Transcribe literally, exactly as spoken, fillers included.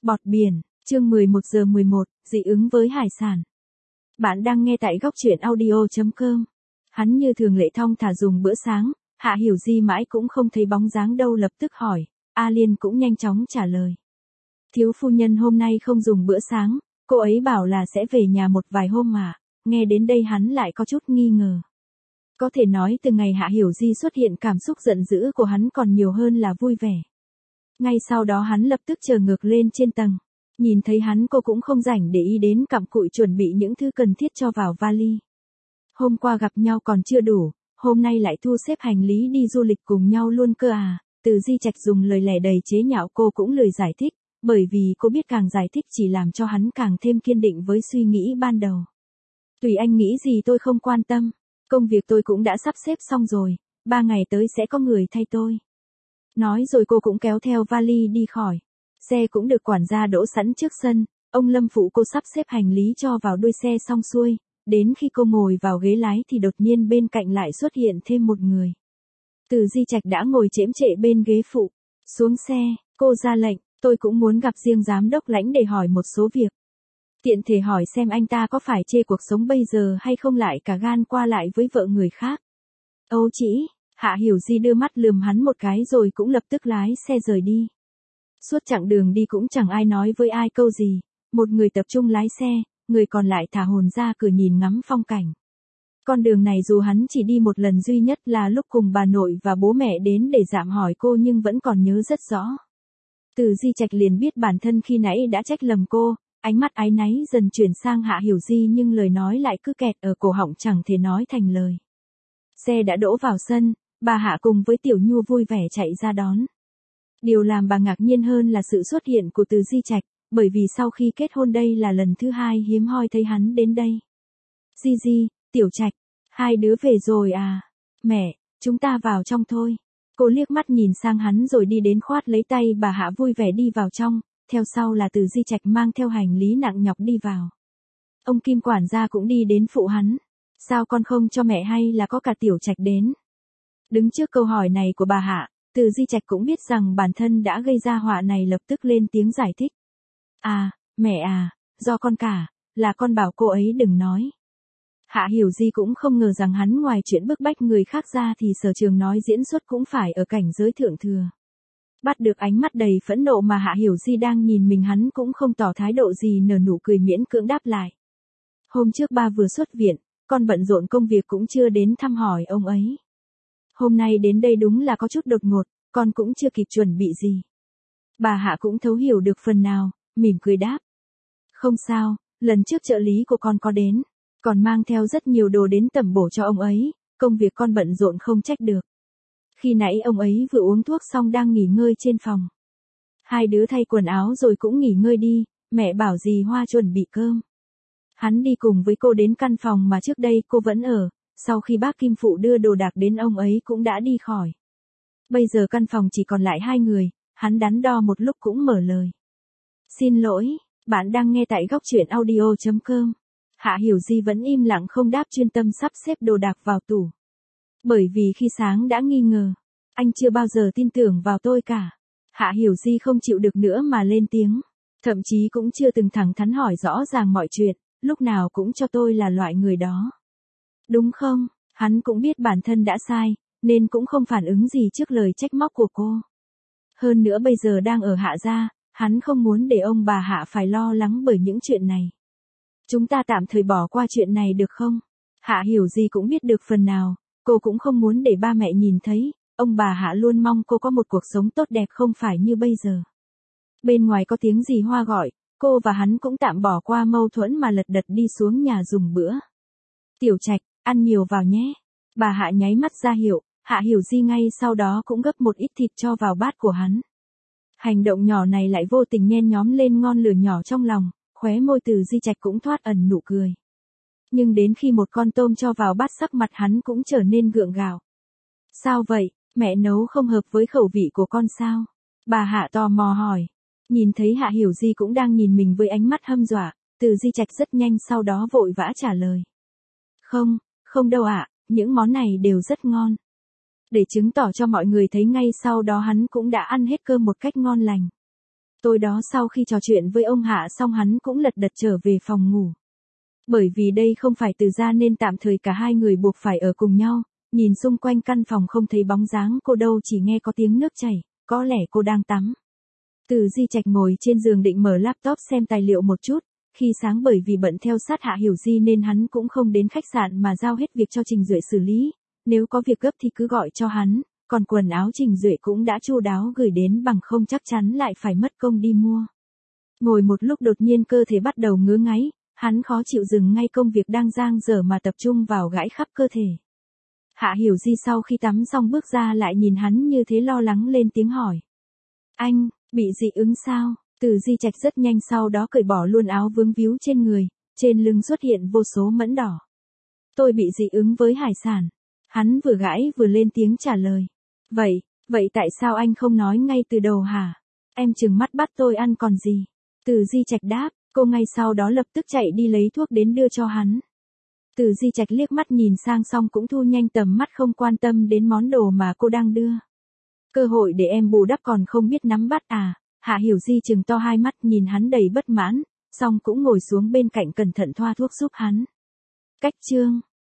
Bọt biển, chương mười một giờ mười một, dị ứng với hải sản. Bạn đang nghe tại góc truyện audio chấm com. Hắn như thường lệ thong thả dùng bữa sáng, Hạ Hiểu Di mãi cũng không thấy bóng dáng đâu, lập tức hỏi, A Liên cũng nhanh chóng trả lời. Thiếu phu nhân hôm nay không dùng bữa sáng, cô ấy bảo là sẽ về nhà một vài hôm mà. Nghe đến đây hắn lại có chút nghi ngờ. Có thể nói từ ngày Hạ Hiểu Di xuất hiện, cảm xúc giận dữ của hắn còn nhiều hơn là vui vẻ. Ngay sau đó hắn lập tức chờ ngược lên trên tầng. Nhìn thấy hắn, cô cũng không rảnh để ý đến cặm cụi chuẩn bị những thứ cần thiết cho vào vali. Hôm qua gặp nhau còn chưa đủ, hôm nay lại thu xếp hành lý đi du lịch cùng nhau luôn cơ à. Từ Di Trạch dùng lời lẽ đầy chế nhạo, cô cũng lười giải thích, bởi vì cô biết càng giải thích chỉ làm cho hắn càng thêm kiên định với suy nghĩ ban đầu. Tùy anh nghĩ gì tôi không quan tâm, công việc tôi cũng đã sắp xếp xong rồi, ba ngày tới sẽ có người thay tôi. Nói rồi cô cũng kéo theo vali đi khỏi. Xe cũng được quản gia đỗ sẵn trước sân, ông Lâm phụ cô sắp xếp hành lý cho vào đuôi xe xong xuôi, đến khi cô ngồi vào ghế lái thì đột nhiên bên cạnh lại xuất hiện thêm một người. Từ Di Trạch đã ngồi chễm chệ bên ghế phụ. Xuống xe, cô ra lệnh, tôi cũng muốn gặp riêng giám đốc Lãnh để hỏi một số việc. Tiện thể hỏi xem anh ta có phải chê cuộc sống bây giờ hay không, lại cả gan qua lại với vợ người khác. Âu chỉ, Hạ Hiểu Di đưa mắt lườm hắn một cái rồi cũng lập tức lái xe rời đi. Suốt chặng đường đi cũng chẳng ai nói với ai câu gì, một người tập trung lái xe, người còn lại thả hồn ra cửa nhìn ngắm phong cảnh. Con đường này dù hắn chỉ đi một lần duy nhất là lúc cùng bà nội và bố mẹ đến để dạm hỏi cô, nhưng vẫn còn nhớ rất rõ. Từ Di Trạch liền biết bản thân khi nãy đã trách lầm cô, ánh mắt áy náy dần chuyển sang Hạ Hiểu Di, nhưng lời nói lại cứ kẹt ở cổ họng chẳng thể nói thành lời. Xe đã đỗ vào sân, bà Hạ cùng với Tiểu Nhu vui vẻ chạy ra đón. Điều làm bà ngạc nhiên hơn là sự xuất hiện của Từ Di Trạch, bởi vì sau khi kết hôn đây là lần thứ hai hiếm hoi thấy hắn đến đây. Di Di, Tiểu Trạch, hai đứa về rồi à? Mẹ, chúng ta vào trong thôi. Cô liếc mắt nhìn sang hắn rồi đi đến khoát lấy tay bà Hạ vui vẻ đi vào trong, theo sau là Từ Di Trạch mang theo hành lý nặng nhọc đi vào. Ông Kim quản gia cũng đi đến phụ hắn. Sao con không cho mẹ hay là có cả Tiểu Trạch đến? Đứng trước câu hỏi này của bà Hạ, Từ Di Trạch cũng biết rằng bản thân đã gây ra họa này, lập tức lên tiếng giải thích. À, mẹ à, do con cả, là con bảo cô ấy đừng nói. Hạ Hiểu Di cũng không ngờ rằng hắn ngoài chuyện bức bách người khác ra thì sở trường nói diễn xuất cũng phải ở cảnh giới thượng thừa. Bắt được ánh mắt đầy phẫn nộ mà Hạ Hiểu Di đang nhìn mình, hắn cũng không tỏ thái độ gì, nở nụ cười miễn cưỡng đáp lại. Hôm trước ba vừa xuất viện, con bận rộn công việc cũng chưa đến thăm hỏi ông ấy. Hôm nay đến đây đúng là có chút đột ngột, con cũng chưa kịp chuẩn bị gì. Bà Hạ cũng thấu hiểu được phần nào, mỉm cười đáp. Không sao, lần trước trợ lý của con có đến, còn mang theo rất nhiều đồ đến tẩm bổ cho ông ấy, công việc con bận rộn không trách được. Khi nãy ông ấy vừa uống thuốc xong đang nghỉ ngơi trên phòng. Hai đứa thay quần áo rồi cũng nghỉ ngơi đi, mẹ bảo dì Hoa chuẩn bị cơm. Hắn đi cùng với cô đến căn phòng mà trước đây cô vẫn ở, sau khi bác Kim Phụ đưa đồ đạc đến ông ấy cũng đã đi khỏi. Bây giờ căn phòng chỉ còn lại hai người, hắn đắn đo một lúc cũng mở lời. Xin lỗi, bạn đang nghe tại góc truyện audio chấm com. Hạ Hiểu Di vẫn im lặng không đáp, chuyên tâm sắp xếp đồ đạc vào tủ. Bởi vì khi sáng đã nghi ngờ, anh chưa bao giờ tin tưởng vào tôi cả. Hạ Hiểu Di không chịu được nữa mà lên tiếng. Thậm chí cũng chưa từng thẳng thắn hỏi rõ ràng mọi chuyện, lúc nào cũng cho tôi là loại người đó. Đúng không? Hắn cũng biết bản thân đã sai, nên cũng không phản ứng gì trước lời trách móc của cô. Hơn nữa bây giờ đang ở Hạ gia, hắn không muốn để ông bà Hạ phải lo lắng bởi những chuyện này. Chúng ta tạm thời bỏ qua chuyện này được không? Hạ Hiểu Di cũng biết được phần nào, cô cũng không muốn để ba mẹ nhìn thấy, ông bà Hạ luôn mong cô có một cuộc sống tốt đẹp không phải như bây giờ. Bên ngoài có tiếng dì Hoa gọi, cô và hắn cũng tạm bỏ qua mâu thuẫn mà lật đật đi xuống nhà dùng bữa. Tiểu Trạch, ăn nhiều vào nhé. Bà Hạ nháy mắt ra hiệu, Hạ Hiểu Di ngay sau đó cũng gấp một ít thịt cho vào bát của hắn. Hành động nhỏ này lại vô tình nhen nhóm lên ngọn lửa nhỏ trong lòng, khóe môi Từ Di Trạch cũng thoát ẩn nụ cười. Nhưng đến khi một con tôm cho vào bát, sắc mặt hắn cũng trở nên gượng gạo. Sao vậy, mẹ nấu không hợp với khẩu vị của con sao? Bà Hạ tò mò hỏi. Nhìn thấy Hạ Hiểu Di cũng đang nhìn mình với ánh mắt hâm dọa, Từ Di Trạch rất nhanh sau đó vội vã trả lời. Không, không đâu ạ, những món này đều rất ngon. Để chứng tỏ cho mọi người thấy ngay sau đó hắn cũng đã ăn hết cơm một cách ngon lành. Tối đó sau khi trò chuyện với ông Hạ xong hắn cũng lật đật trở về phòng ngủ. Bởi vì đây không phải Từ gia nên tạm thời cả hai người buộc phải ở cùng nhau, nhìn xung quanh căn phòng không thấy bóng dáng cô đâu, chỉ nghe có tiếng nước chảy, có lẽ cô đang tắm. Từ Di Trạch ngồi trên giường định mở laptop xem tài liệu một chút, khi sáng bởi vì bận theo sát Hạ Hiểu Di nên hắn cũng không đến khách sạn mà giao hết việc cho Trình Duệ xử lý, nếu có việc gấp thì cứ gọi cho hắn, còn quần áo Trình Duệ cũng đã chu đáo gửi đến, bằng không chắc chắn lại phải mất công đi mua. Ngồi một lúc đột nhiên cơ thể bắt đầu ngứa ngáy, hắn khó chịu dừng ngay công việc đang dang dở mà tập trung vào gãi khắp cơ thể. Hạ Hiểu Di sau khi tắm xong bước ra lại nhìn hắn như thế lo lắng lên tiếng hỏi. Anh, bị dị ứng sao? Từ Di Trạch rất nhanh sau đó cởi bỏ luôn áo vướng víu trên người, trên lưng xuất hiện vô số mẫn đỏ. Tôi bị dị ứng với hải sản. Hắn vừa gãi vừa lên tiếng trả lời. Vậy, vậy tại sao anh không nói ngay từ đầu hả? Em trừng mắt bắt tôi ăn còn gì? Từ Di Trạch đáp, cô ngay sau đó lập tức chạy đi lấy thuốc đến đưa cho hắn. Từ Di Trạch liếc mắt nhìn sang xong cũng thu nhanh tầm mắt, không quan tâm đến món đồ mà cô đang đưa. Cơ hội để em bù đắp còn không biết nắm bắt à? Hạ Hiểu Di trừng to hai mắt nhìn hắn đầy bất mãn, xong cũng ngồi xuống bên cạnh cẩn thận thoa thuốc giúp hắn. Cách chương